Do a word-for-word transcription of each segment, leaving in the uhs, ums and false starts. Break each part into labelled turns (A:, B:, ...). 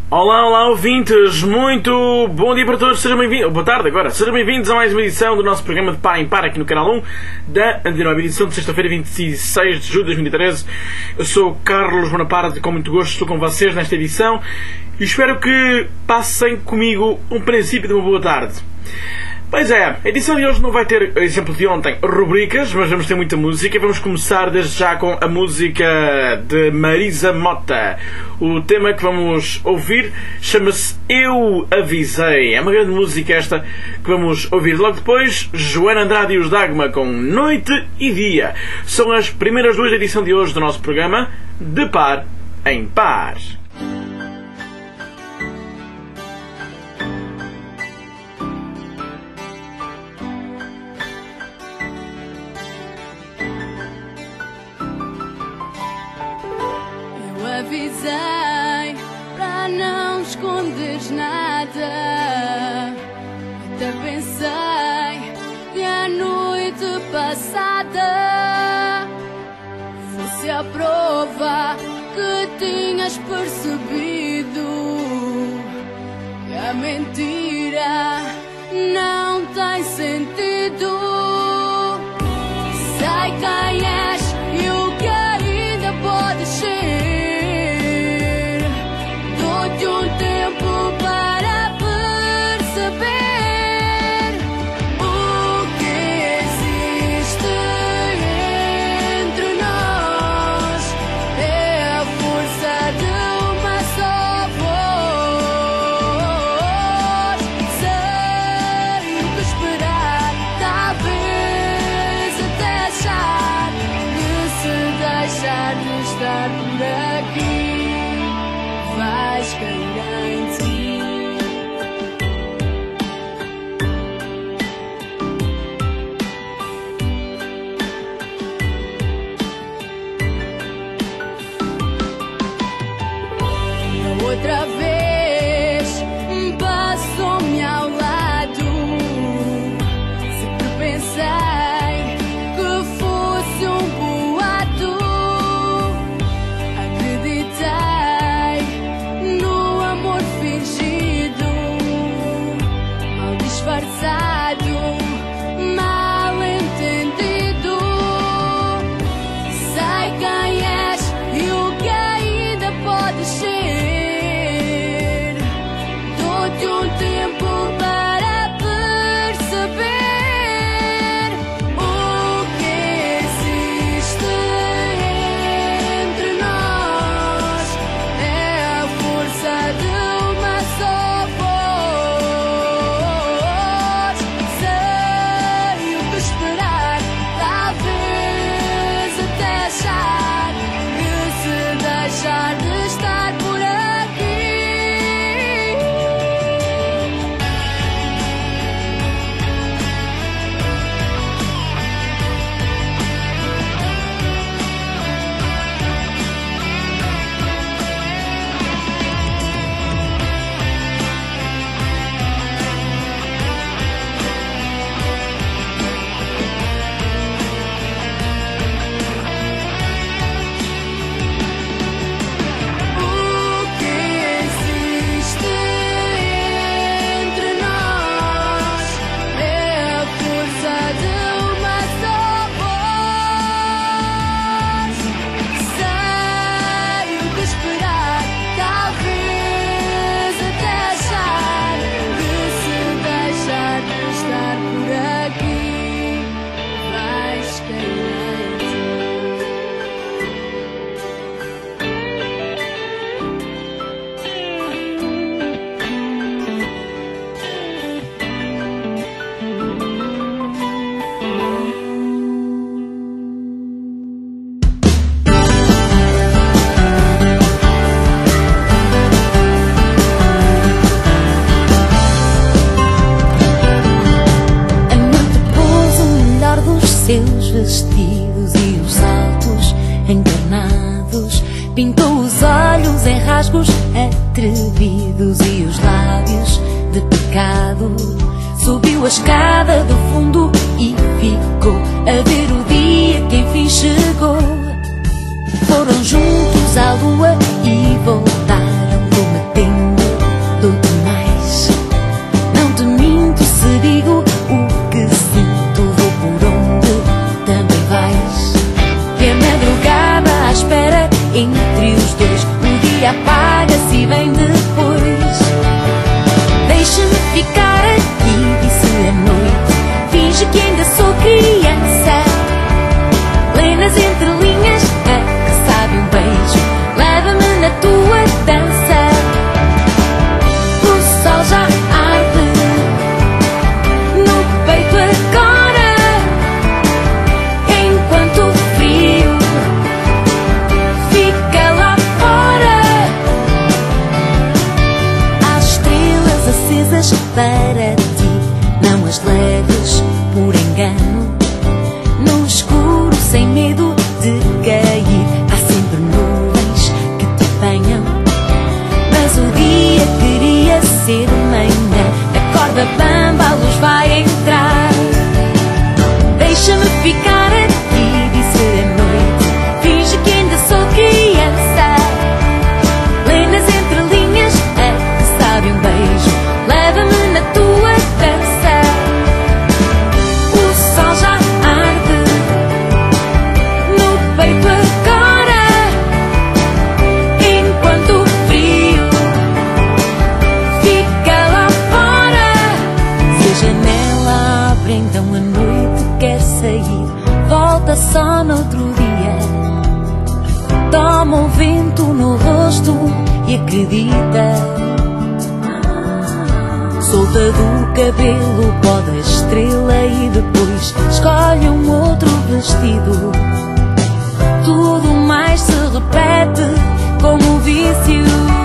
A: Olá, olá ouvintes, muito bom dia para todos, sejam bem-vindos, boa tarde agora, sejam bem-vindos a mais uma edição do nosso programa de Par em Par aqui no Canal um da antenovena edição de sexta-feira, vinte e seis de julho de dois mil e treze. Eu sou o Carlos Bonaparte e com muito gosto estou com vocês nesta edição e espero que passem comigo um princípio de uma boa tarde. Pois é, a edição de hoje não vai ter, exemplo de ontem, rubricas, mas vamos ter muita música. Vamos começar desde já com a música de Marisa Mota. O tema que vamos ouvir chama-se Eu Avisei. É uma grande música esta que vamos ouvir. Logo depois, Joana Andrade e os Dagma com Noite e Dia. São as primeiras duas da edição de hoje do nosso programa de Par em Par.
B: Avisei para não esconderes nada. Até pensei que a noite passada fosse a prova que tinhas percebido que a mentira não tem sentido. Sei quem és e o que ainda podes ser. De um tempo para perceber o que existe entre nós. É a força de uma só voz. Sei o que esperar, talvez até achar que se deixar de estar por aqui vais cair em ti. Da outra vez passou-me ao lado. Sempre pensei que fosse um boato. Acreditei fingido, mal disfarçado, mal entendido. Sei quem és e o que ainda podes ser. Dou-te um tempo para perceber o que existe entre nós. É a força de deixar de estar por aqui.
C: Seus vestidos e os saltos encarnados, pintou os olhos em rasgos atrevidos e os lábios de pecado. Subiu a escada do fundo e ficou a ver o dia que enfim chegou. Foram juntos à lua e voltaram prometendo para ti, não as leves por engano. No escuro, sem medo de cair, há sempre nuvens que te banham. Mas o dia queria ser manhã, acorda bamba, a luz vai entrar. Deixa-me ficar aqui, disse a noite, finge que ainda sou criança. Lê nas entrelinhas, é que sabe um beijo, leva-me na tua dança. O sol já arde no peito agora, enquanto o frio fica lá fora. Se a janela abre, então a noite quer sair, volta só no outro dia. Toma o vento no rosto e acredita. Solta do cabelo o pó da estrela e depois escolhe um outro vestido. Tudo mais se repete como um vício.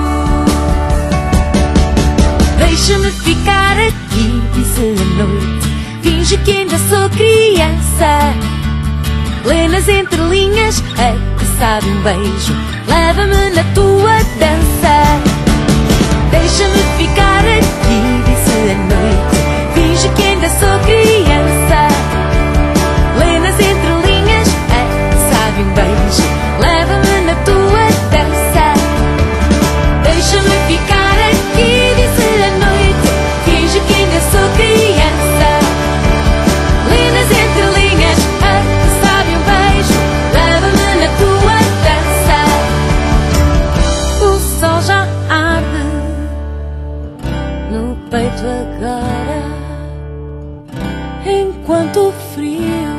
C: Deixa-me ficar aqui, disse a noite, finge que ainda sou criança. Lê nas entrelinhas, é que sabe um beijo, leva-me na tua dança. Deixa-me ficar aqui, disse a noite, finge que ainda sou criança. Lê nas entrelinhas, é que sabe um beijo, leva-me na tua dança. Deixa-me ficar aqui, disse a noite, finge que ainda sou criança. Lê nas entrelinhas, é que sabe um beijo, leva-me na tua dança. O sol já arde no peito agora, enquanto o frio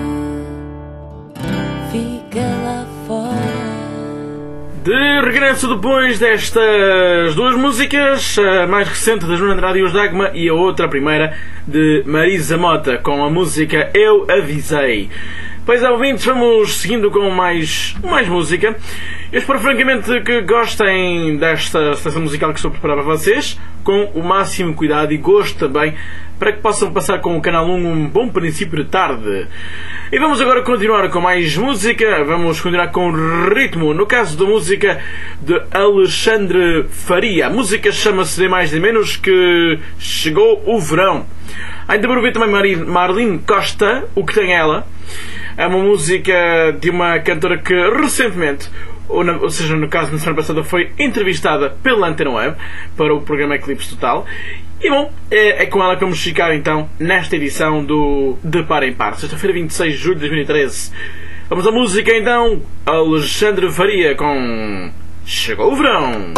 C: fica lá fora.
A: De regresso depois destas duas músicas, a mais recente da Joana Andrade e os Dagma e a outra, a primeira, de Marisa Mota, com a música Eu Avisei. Pois é, ouvintes, vamos seguindo com mais, mais música. Eu espero francamente que gostem desta seleção musical que estou a preparar para vocês, com o máximo cuidado e gosto também, para que possam passar com o Canal um um bom princípio de tarde. E vamos agora continuar com mais música, vamos continuar com ritmo, no caso da música de Alexandre Faria. A música chama-se nem mais nem menos que Chegou o Verão. Ainda por ouvir também Marlene Costa, O Que Tem Ela. É uma música de uma cantora que recentemente, ou, na, ou seja, no caso na semana passada, foi entrevistada pela Antena Web para o programa Eclipse Total. E bom, é, é com ela que vamos ficar então nesta edição do De Par em Par, sexta-feira vinte e seis de julho de dois mil e treze. Vamos à música então, Alexandre Faria com Chegou o Verão.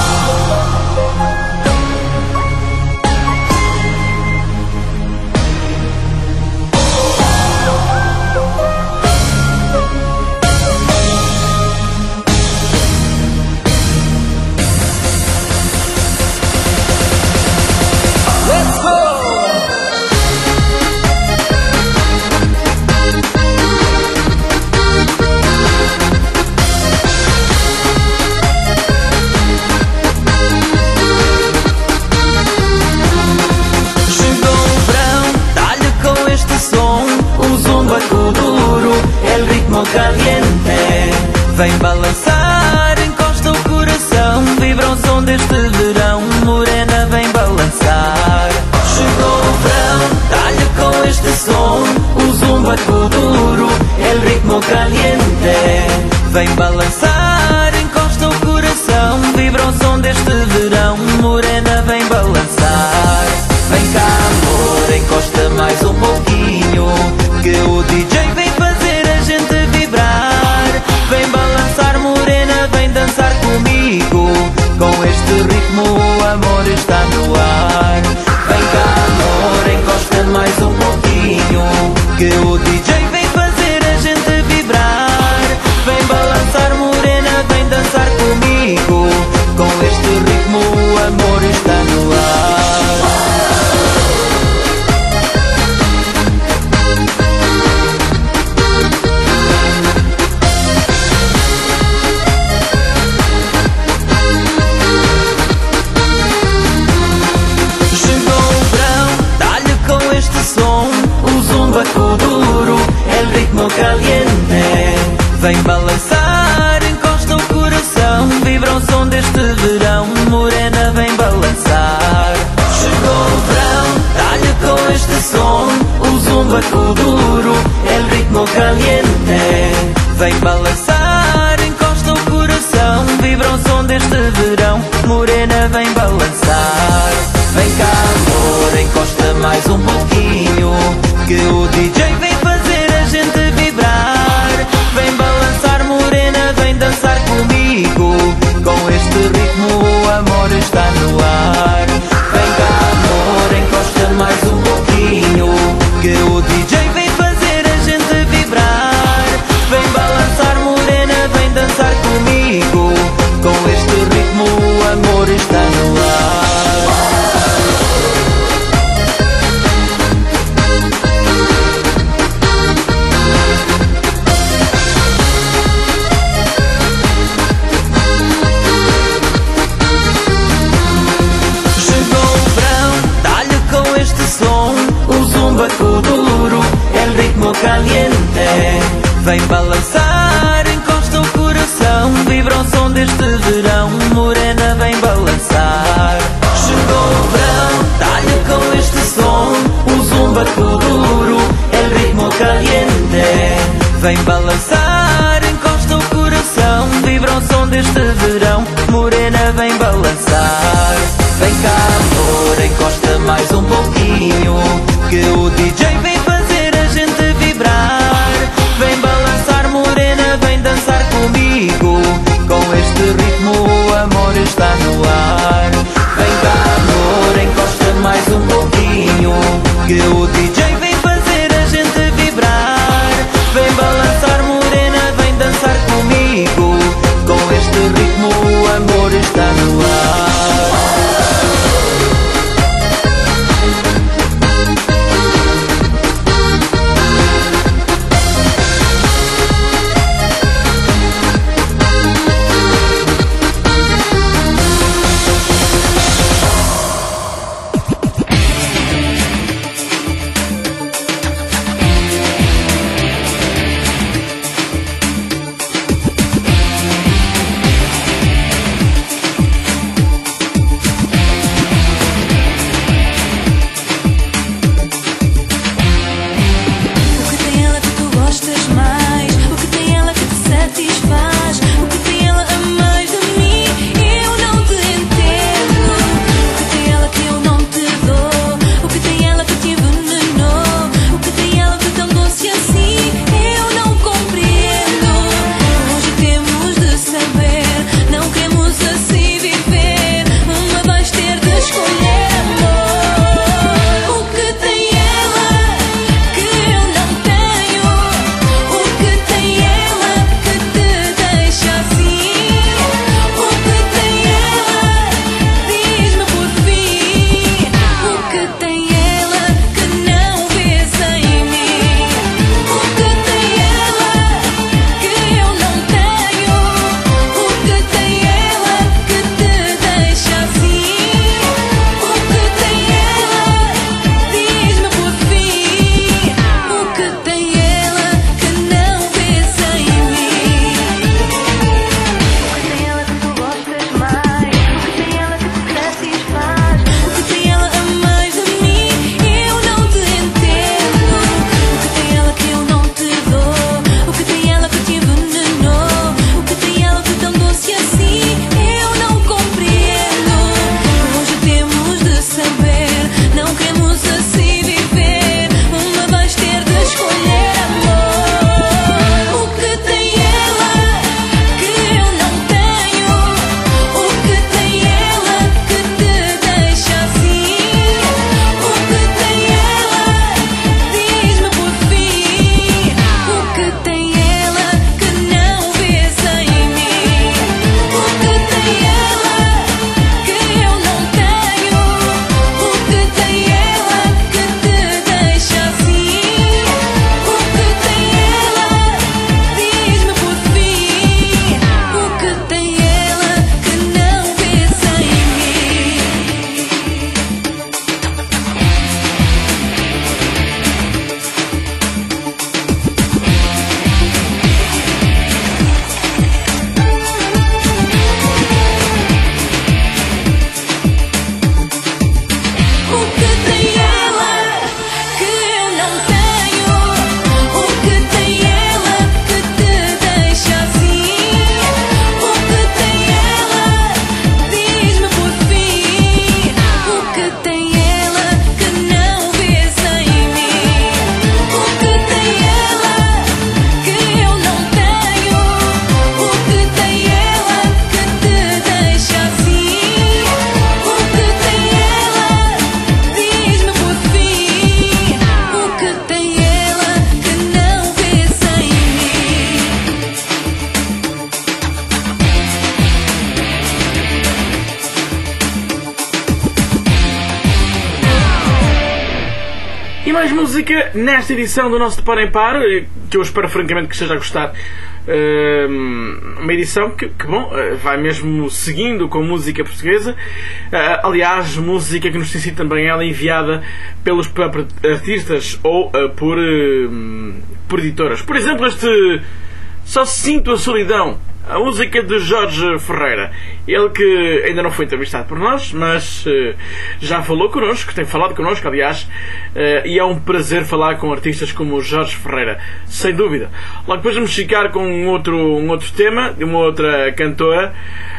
D: Caliente, vem balançar, encosta o coração, vibra o som deste verão, morena vem balançar. Chegou o verão, talha com este som, o zumba duro, el ritmo caliente, vem balançar, encosta o coração, vibra o som deste verão, morena vem balançar. Vem cá amor, encosta mais um pouquinho, que o D J vem fazer a gente vibrar. Vem balançar morena, vem dançar comigo, com este ritmo o amor está no ar. Vem cá amor, encosta mais um pouquinho, que o D J vem fazer a gente vibrar. vem balançar, encosta o coração, vibra o som deste verão, morena vem balançar. Chegou o verão, dá-lhe com este som, o zumba duro, el ritmo caliente. Vem balançar, encosta o coração, vibra o som deste verão, morena vem balançar. Vem cá amor, encosta mais um pouquinho, que o D J vem fazer a gente vibrar. Vem balançar morena, vem dançar comigo, com este ritmo o amor está no ar. Vem cá amor, encosta mais um pouquinho, que o D J vem fazer a gente vibrar. Vem balançar morena, vem dançar comigo, com este ritmo o amor está no ar. Duro, el ritmo caliente. Vem balançar, encosta o coração, vibra o som deste verão, morena vem balançar. Chegou o verão, dá-lhe com este som, o zumba duro, el ritmo caliente. Vem balançar, encosta o coração, vibra o som deste verão, morena vem balançar. Vem cá amor, encosta mais um pouquinho, que o D J vem fazer a gente vibrar. Vem balançar morena, vem dançar comigo, com este ritmo o amor está no ar. Vem cá amor, encosta mais um pouquinho, que o D J vem fazer a gente vibrar. Vem balançar morena, vem dançar comigo, com este ritmo o amor está no ar.
A: mais música nesta edição do nosso De Par em Par, que eu espero francamente que esteja a gostar. Uh, uma edição que, que bom, uh, vai mesmo seguindo com música portuguesa. Uh, aliás, música que nos tem sido também ela enviada pelos próprios artistas ou uh, por, uh, por editoras. Por exemplo, este Só Sinto a Solidão, a música de Jorge Ferreira. Ele que ainda não foi entrevistado por nós, mas uh, já falou connosco, tem falado connosco, aliás, uh, e é um prazer falar com artistas como o Jorge Ferreira, sem dúvida. Logo depois vamos ficar com um outro, um outro tema, de uma outra cantora.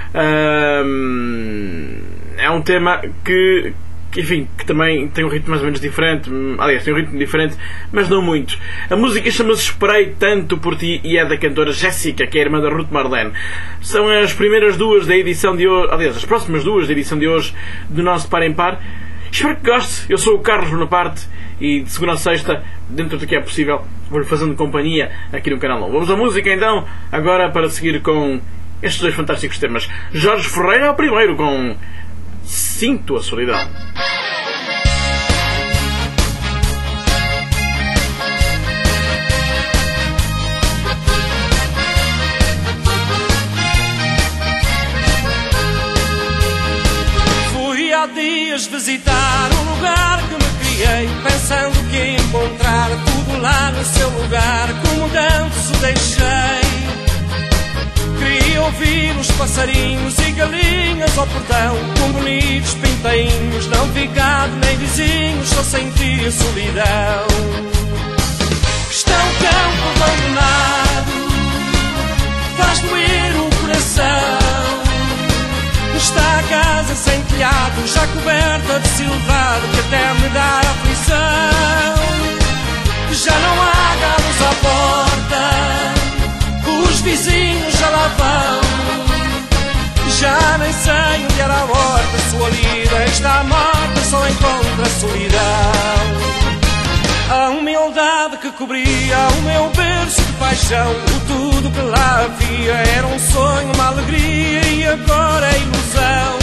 A: Uh, é um tema que... enfim, que também tem um ritmo mais ou menos diferente. Aliás, tem um ritmo diferente, mas não muito. A música chama-se Esperei Tanto Por Ti e é da cantora Jéssica, que é a irmã da Ruth Marlene. São as primeiras duas da edição de hoje, aliás, as próximas duas da edição de hoje do nosso Par em Par. Espero que goste. Eu sou o Carlos Bonaparte e de segunda a sexta, dentro do que é possível, vou-lhe fazendo companhia aqui no canal. Vamos à música então, agora para seguir com estes dois fantásticos temas. Jorge Ferreira, o primeiro, com Sinto a Solidão.
E: Fui há dias visitar um lugar que me criei, pensando que ia encontrar tudo lá no seu lugar, como antes o deixei. Queria ouvir os passarinhos e galinhas ao portão, com bonitos pintainhos, não vi gado nem vizinhos, só senti a solidão. Está um campo abandonado, faz doer o coração. Está a casa sem telhado, já coberta de silvado, que até me dá aflição. Já não há galos à porta, os vizinhos já lá vão. Já nem sei onde era a horta, sua lida está morta, só encontra solidão. A humildade que cobria o meu berço de paixão, o tudo que lá havia era um sonho, uma alegria e agora é ilusão.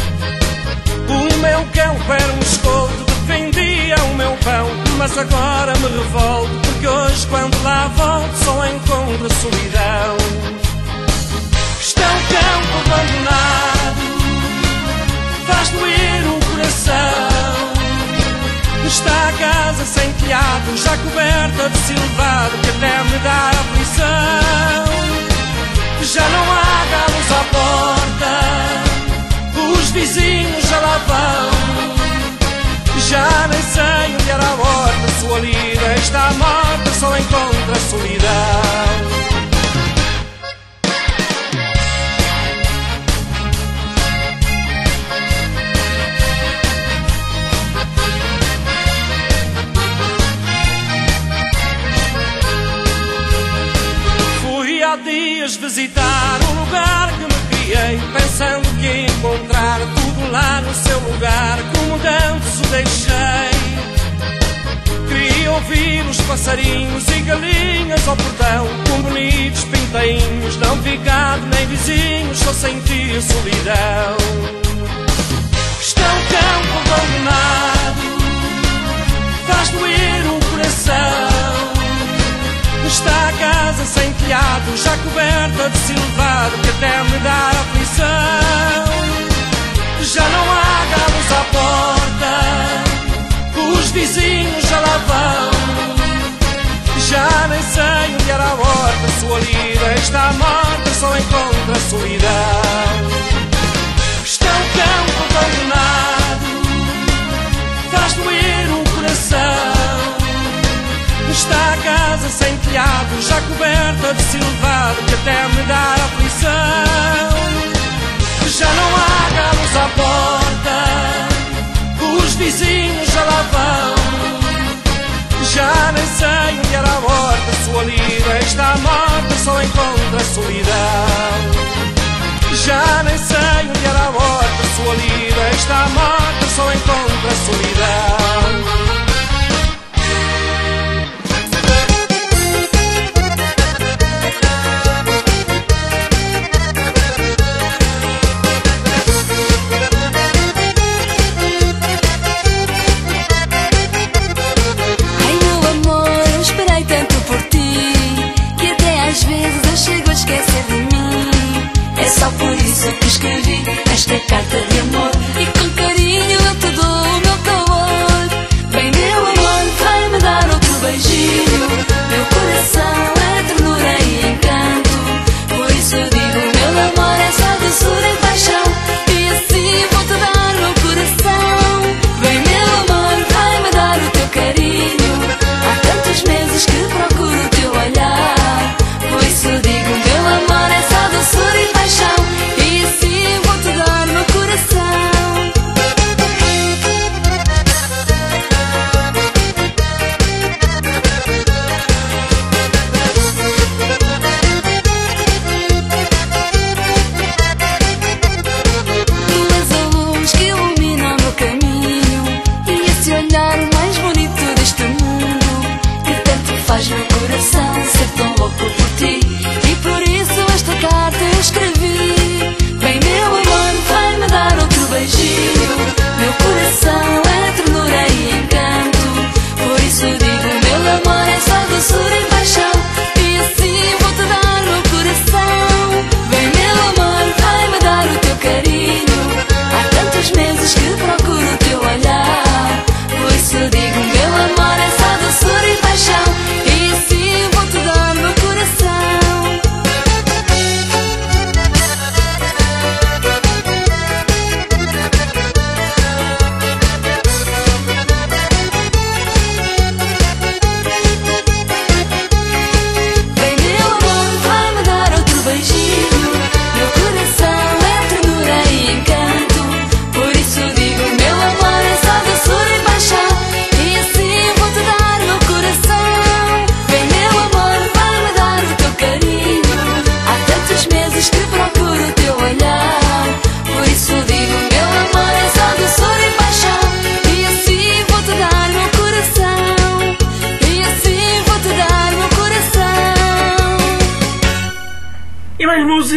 E: O meu cão era um escolto, defendia o meu pão, mas agora me revolto, porque hoje quando lá volto só encontro solidão. Está um campo abandonado, faz doer o coração. Está a casa sem telhado, já coberta de silvado, que até me dá aflição. Já não há galos à porta, os vizinhos já lá vão. Já nem sei onde era a horta, sua lida está morta, só encontra solidão. Há dias visitar um lugar que me criei, pensando que ia encontrar tudo lá no seu lugar, como antes o deixei. Queria ouvir os passarinhos e galinhas ao portão, com bonitos pintainhos, não vi gado nem vizinhos, só senti a solidão. Está um campo abandonado, faz doer o coração. Está a casa sem telhado, já coberta de silvado, que até me dá aflição. Já não há galos à porta, os vizinhos já lá vão. Já nem sei onde era a horta, sua lida está morta, só encontra solidão. Está um campo abandonado, faz doer o coração. Está a casa sem telhado, já coberta de silvado, que até me dá aflição. Já não há galos à porta, os vizinhos já lá vão. Já nem sei onde era a horta, sua lida está morta, só encontra solidão. Já nem sei onde era a horta, sua lida está morta, só encontra solidão.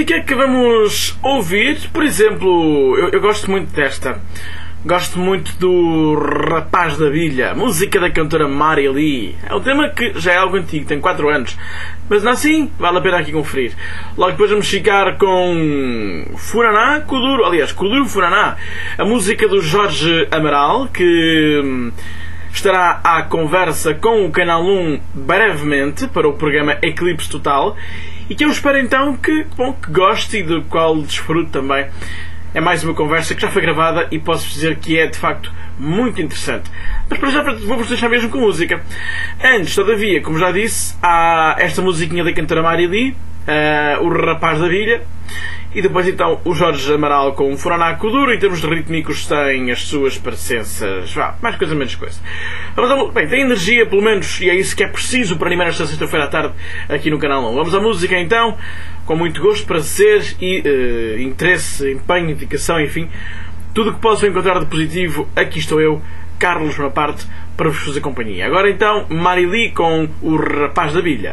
A: música que vamos ouvir, por exemplo, eu, eu gosto muito desta. Gosto muito do Rapaz da Bilha, música da cantora Mari Lee. É um tema que já é algo antigo, tem quatro anos, mas não assim, vale a pena aqui conferir. Logo depois vamos ficar com Furaná Kuduro, aliás, Kuduro Furaná, a música do Jorge Amaral, que estará à conversa com o Canal um brevemente para o programa Eclipse Total e que eu espero então que, bom, que goste e do qual desfrute também. É mais uma conversa que já foi gravada e posso dizer que é de facto muito interessante. Mas para já vou-vos deixar mesmo com música. Antes, todavia, como já disse, há esta musiquinha da cantora Mari Lee, uh, o Rapaz da Bilha, e depois então o Jorge Amaral com o Furaná Kuduro. Em termos de rítmicos tem as suas parecenças, vá, mais coisa menos coisa. Vamos, bem, tem energia pelo menos, e é isso que é preciso para animar esta sexta-feira à tarde aqui no Canal um. Vamos à música então, com muito gosto, prazer e uh, interesse, empenho, dedicação, enfim, tudo o que possam encontrar de positivo. Aqui estou eu, Carlos Bonaparte, para vos fazer companhia. Agora então, Mari Lee com o Rapaz da Bilha.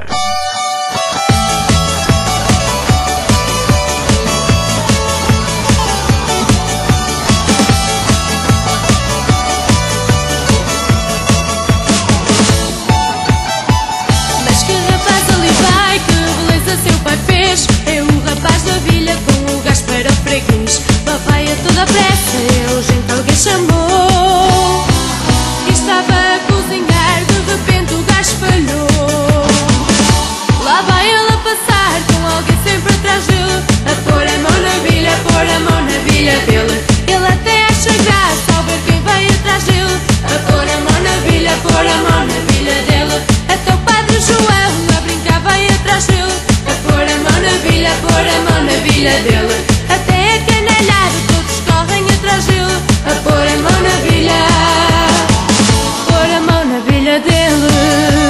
C: É o rapaz da bilha com o gás para freguês. Papai a toda pressa, eu gente alguém chamou. E estava a cozinhar, de repente o gás falhou. Lá vai ele a passar, com alguém sempre atrás dele, a pôr a mão na bilha, a pôr a mão na bilha dele. Ele até acha graça ao ver quem vem atrás dele, a pôr a mão na bilha, a pôr a mão na bilha dele. Até o Padre João a brincar vem atrás dele, pôr a mão na bilha, pôr a mão na bilha dele. Até a canalhada todos correm atrás dele, a pôr a mão na bilha, pôr a mão na bilha dele.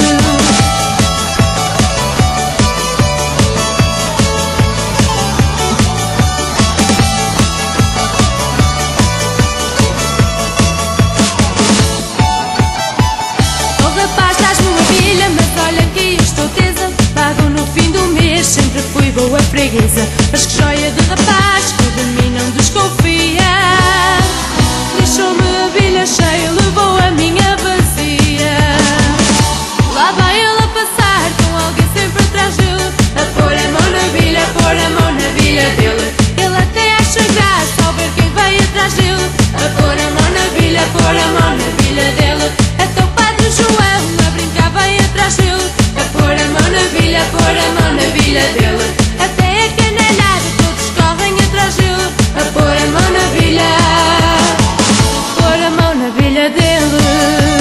C: Sempre fui boa freguesa, mas que joia de rapaz que de mim não desconfia. Deixou-me a bilha cheia, levou a minha vazia. Lá vai ele a passar, com alguém sempre atrás dele, a pôr a mão na bilha, a pôr a mão na bilha dele. Ele até acha graça ao ver quem vem atrás dele, a pôr a mão na bilha, a pôr a mão na bilha dele. Até o Padre João a brincar vem atrás dele, a pôr a mão na bilha, a pôr a mão na bilha dele. Até a canalhada todos correm atrás dele, a pôr a mão na bilha, pôr a mão na bilha dele.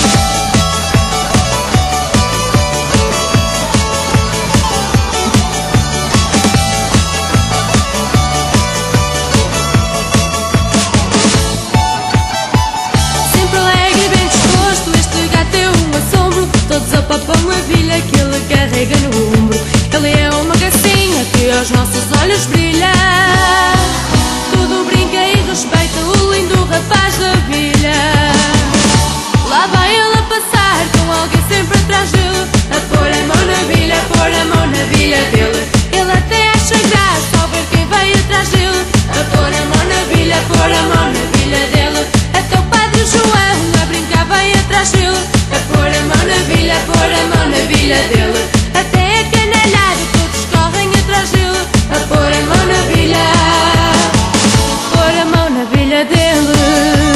C: Sempre alegre e bem disposto, este gato é um assombro. Todos apapam a bilha que ele carrega no ombro. Ele é uma gracinha que aos nossos olhos brilha. Tudo brinca e respeita o lindo rapaz da bilha. Lá vai ele a passar, com alguém sempre atrás dele, a pôr a mão na bilha, a pôr a mão na bilha dele. Ele até acha graça ao ver quem vem atrás dele, a pôr a mão na bilha, a pôr a mão na bilha dele. Até o Padre João a brincar vem atrás dele, a pôr a mão na bilha, a pôr a mão na bilha dele. Até a canalhada todos correm atrás dele, a pôr a mão na bilha, pôr a mão na bilha dele.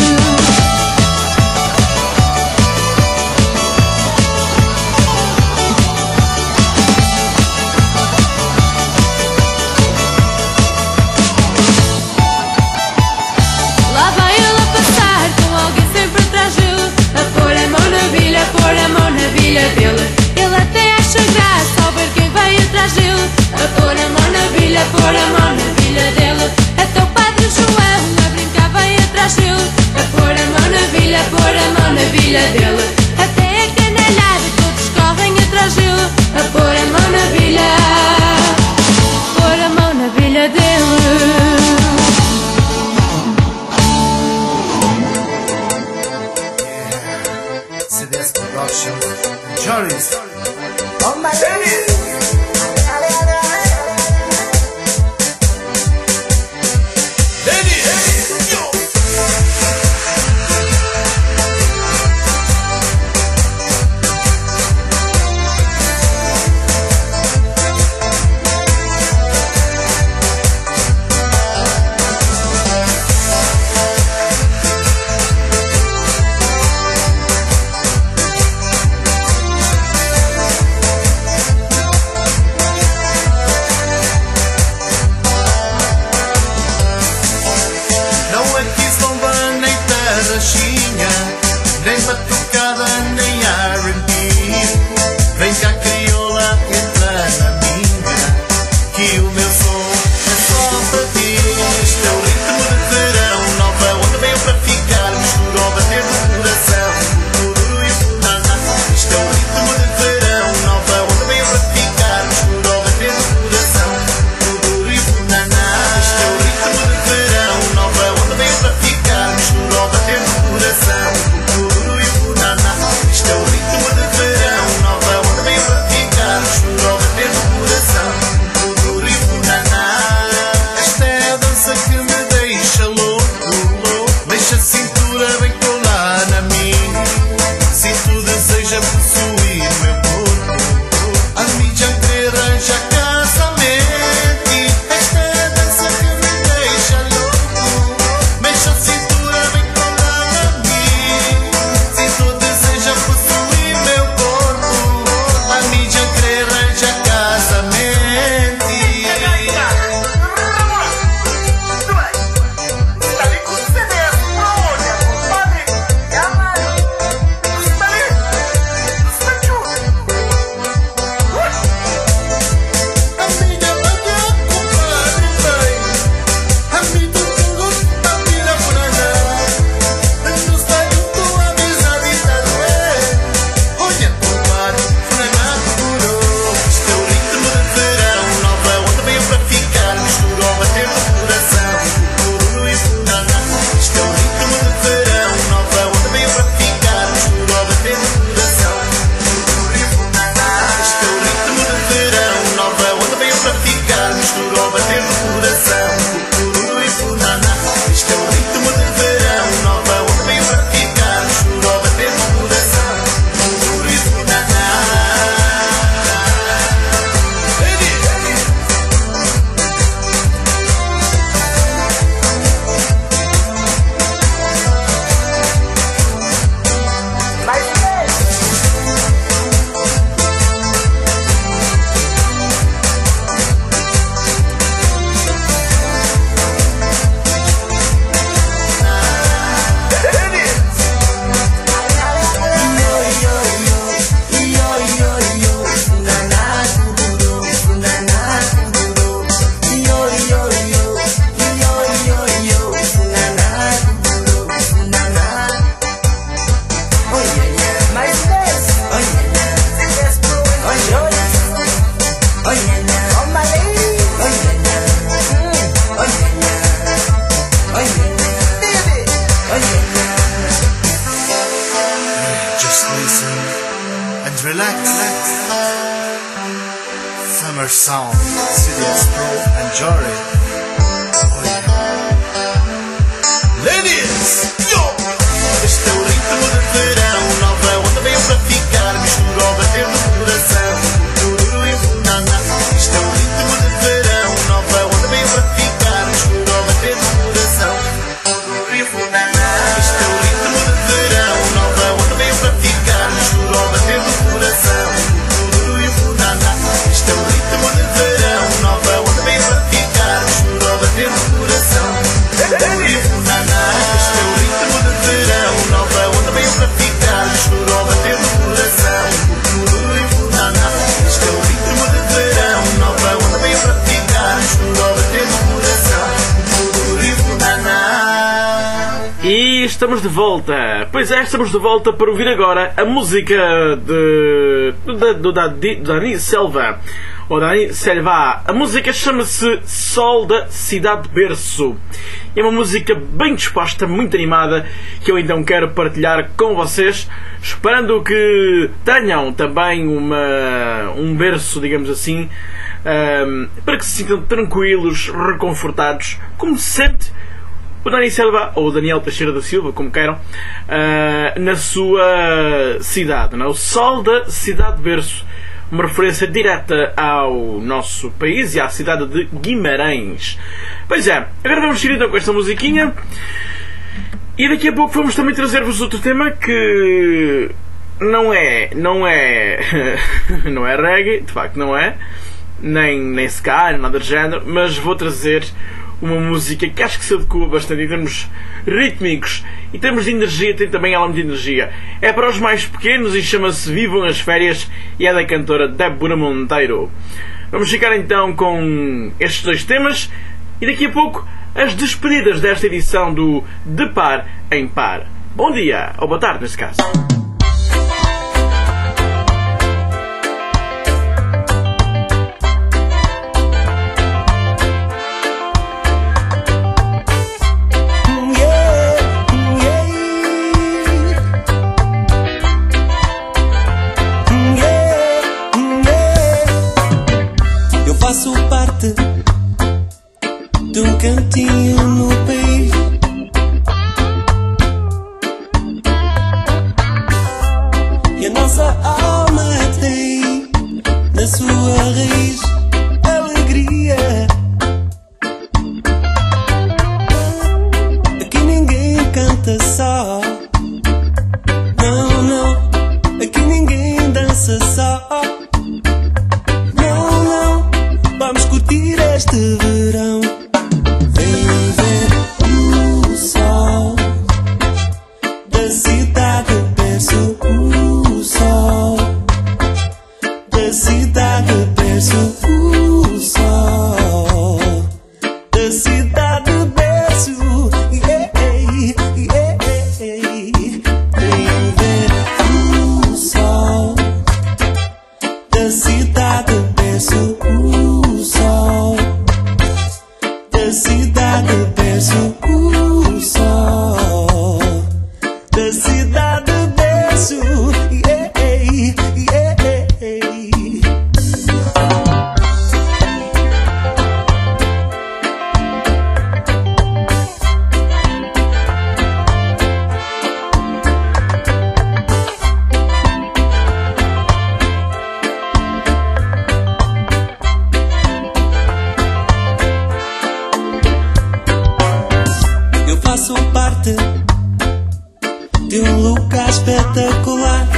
C: Lá vai ele a passar, com alguém sempre atrás dele, a pôr a mão na bilha, a pôr a mão na bilha dele. Ele até acha graça ao ver quem vem atrás dele, a pôr a mão na bilha, a pôr a mão na bilha dele. Até o Padre João a brincar vem atrás dele, a pôr a mão na bilha, a pôr a mão na bilha dele. Até a canalhada todos correm atrás dele, a pôr a mão na bilha, pôr a mão na bilha dele.
F: C D S Production, Joris, on my baby. bolachinha, nem batucada, nem R and B. Vem cá, crioula, entra na minha, que o meu som é só para ti. Este é o ritmo de verão, nova onda veio para ficar, mistura ao bater do coração, o bururu e o banana. Este é o ritmo de verão, nova onda veio para ficar, mistura ao bater do coração, o bururu e o banana. Este é o ritmo de verão, nova onda veio para ficar, mistura ao bater do coração, o bururu e o banana. Este é o ritmo de verão, nova onda veio para ficar, mistura ao bater do coração, o bururu e o banana. Esta é a dança que me deixa louco, louco. Deixa a cintura bem colar na minha. Se tu deseja possuir meu corpo, a mídia querer arranjar casamento. Esta é a dança que me deixa louco. Deixa a cintura bem colar na minha. Se tu deseja possuir meu corpo, a mídia querer arranjar casamento. Just listen and relax. Summer sound, C D S Pro and Jory. Oh yeah. Ladies, yo! Este é o ritmo de verão, nova onda veio para ficar, mistura ao bater do coração, o bururu e o banana. Este é o ritmo de verão, nova onda veio para ficar, mistura ao bater do coração, o bururu e o banana. Este é o ritmo de verão, nova onda veio para ficar, mistura ao bater do coração, o bururu e o banana. Este é o ritmo de verão, nova onda veio para ficar, mistura ao bater do coração, o bururu e o banana. Este é o ritmo de verão, nova onda veio para ficar, mistura ao bater do coração, o bururu e o banana. Este é o ritmo de verão, nova onda veio para ficar, mistura ao bater do coração, o bururu e o banana.
A: E estamos de volta. Pois é, estamos de volta para ouvir agora a música de do, do, do Dani Selva, ou Dani Selva. A música chama-se Sol da Cidade Berço. É uma música bem disposta, muito animada, que eu então quero partilhar com vocês, esperando que tenham também uma, um berço, digamos assim, um, para que se sintam tranquilos, reconfortados, como se sente o Dani Selva, ou o Daniel Teixeira da Silva, como queiram, uh, na sua cidade, não é? O Sol da Cidade Berço, uma referência direta ao nosso país e à cidade de Guimarães. Pois é, agora vamos seguir então com esta musiquinha, e daqui a pouco vamos também trazer-vos outro tema que não é, não é, não é reggae, de facto não é, nem, nem ska, nada do género, mas vou trazer uma música que acho que se adequa bastante em termos rítmicos, em termos de energia, tem também ela muita energia. É para os mais pequenos e chama-se Vivam as Férias e é da cantora Débora Monteiro. Vamos ficar então com estes dois temas e daqui a pouco as despedidas desta edição do De Par em Par. Bom dia, ou boa tarde neste caso.
G: Faço parte de um cantinho no país, e a nossa alma tem na sua raiz alegria. Aqui ninguém canta só, não, não. Aqui ninguém dança só, vamos curtir este verão. Vem ver o sol da cidade, penso o sol da cidade, penso o sol da cidade, penso. Yeah, yeah, yeah. Vem ver o sol da cidade, penso o sol da cidade, penso o sol da cidade, penso. Yeah, yeah, yeah. Faço parte de um lugar espetacular,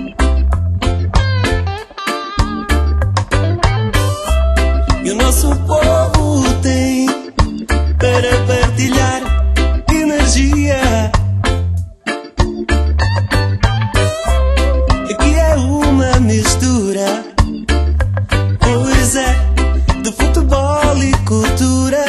G: e o nosso povo tem para partilhar energia. Aqui é uma mistura, pois é, de futebol e cultura.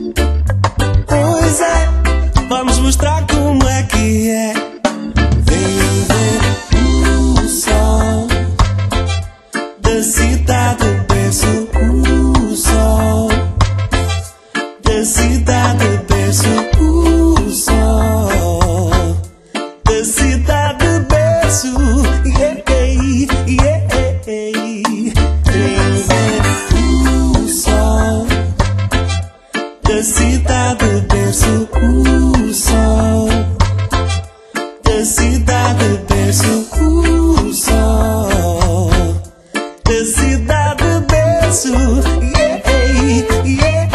G: Pois é, vamos mostrar como é que é. Vem ver o sol da cidade, penso o sol da cidade, penso o sol da cidade, penso. Yeah, yeah. Vem ver o sol da cidade, penso o sol da cidade, penso o sol da cidade, penso. Yeah, yeah.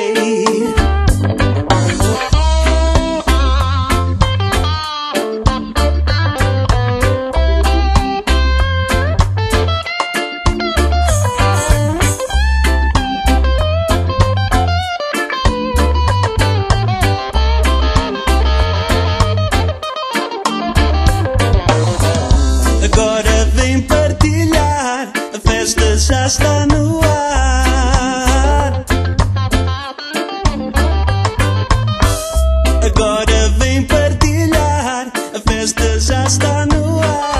G: Agora vem partilhar, a festa já está no ar. Agora vem partilhar, a festa já está no ar.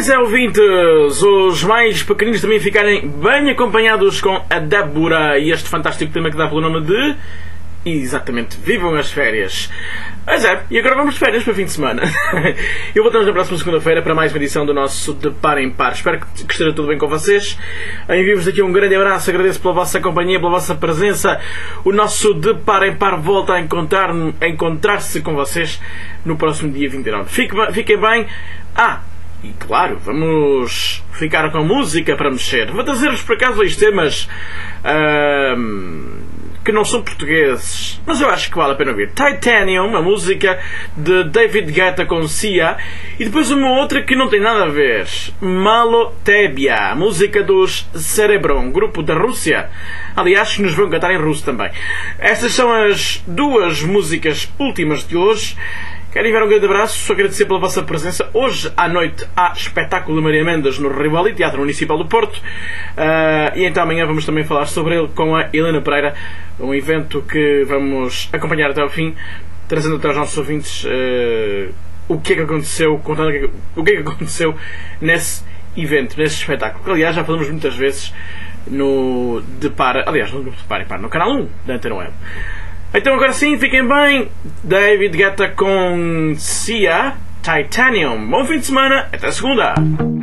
A: Pois é, ouvintes, os mais pequeninos também ficarem bem acompanhados com a Débora e este fantástico tema que dá pelo nome de... Exatamente, vivam as férias. Pois é, e agora vamos de férias para o fim de semana. Eu voltamos na próxima segunda-feira para mais uma edição do nosso De Par em Par. Espero que, que esteja tudo bem com vocês. Envio-vos aqui um grande abraço, agradeço pela vossa companhia, pela vossa presença. O nosso De Par em Par volta a encontrar, a encontrar-se com vocês no próximo dia vinte e nove. Fiquem, fiquem bem. Ah, e claro, vamos ficar com música para mexer. Vou trazer-vos por acaso dois temas... Uh, que não são portugueses, mas eu acho que vale a pena ouvir. Titanium, uma música de David Guetta com Sia, e depois uma outra que não tem nada a ver, Malo Tebia, a música dos Cerebron, grupo da Rússia. Aliás, nos vão cantar em russo também. Estas são as duas músicas últimas de hoje. Quero enviar um grande abraço, só agradecer pela vossa presença. Hoje à noite há espetáculo de Maria Mendes no Rivoli, Teatro Municipal do Porto. Uh, e então amanhã vamos também falar sobre ele com a Helena Pereira, um evento que vamos acompanhar até ao fim, trazendo até aos nossos ouvintes uh, o que é que aconteceu, contando o que é que, o que, é que aconteceu nesse evento, nesse espetáculo. Que, aliás, já falamos muitas vezes no De Par, aliás, no De Par e Par, no canal um da Antena Web. Então agora sim, fiquem bem. David Guetta com Sia, Titanium. Bom fim de semana, até segunda.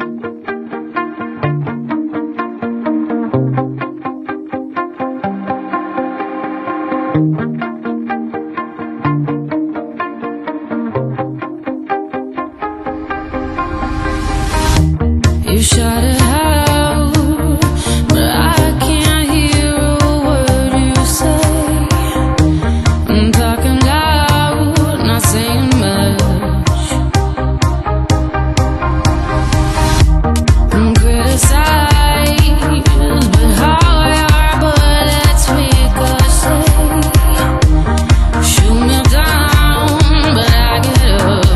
C: You shot it out, but I can't hear a word you say. I'm talking loud, not saying much. I'm criticized, but how your bullets ricochet. Shoot me down, but I get up.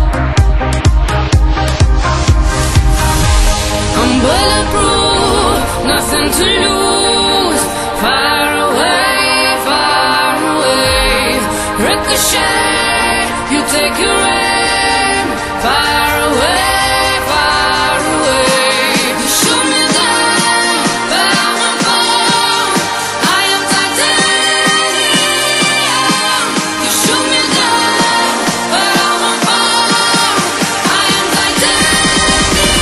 C: I'm bulletproof, nothing to lose. Far away, far away. Ricochet, you take your aim. Far away, far away. You shoot me down, but I won't fall. I am titanium. You shoot me down, but I won't fall. I am titanium.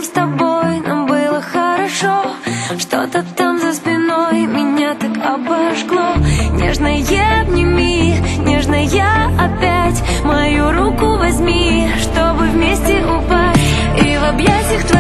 C: с тобой, нам было хорошо. Что-то там за спиной меня так обожгло. Нежно обними, нежно опять мою руку возьми, чтобы вместе упасть и в объятиях твоих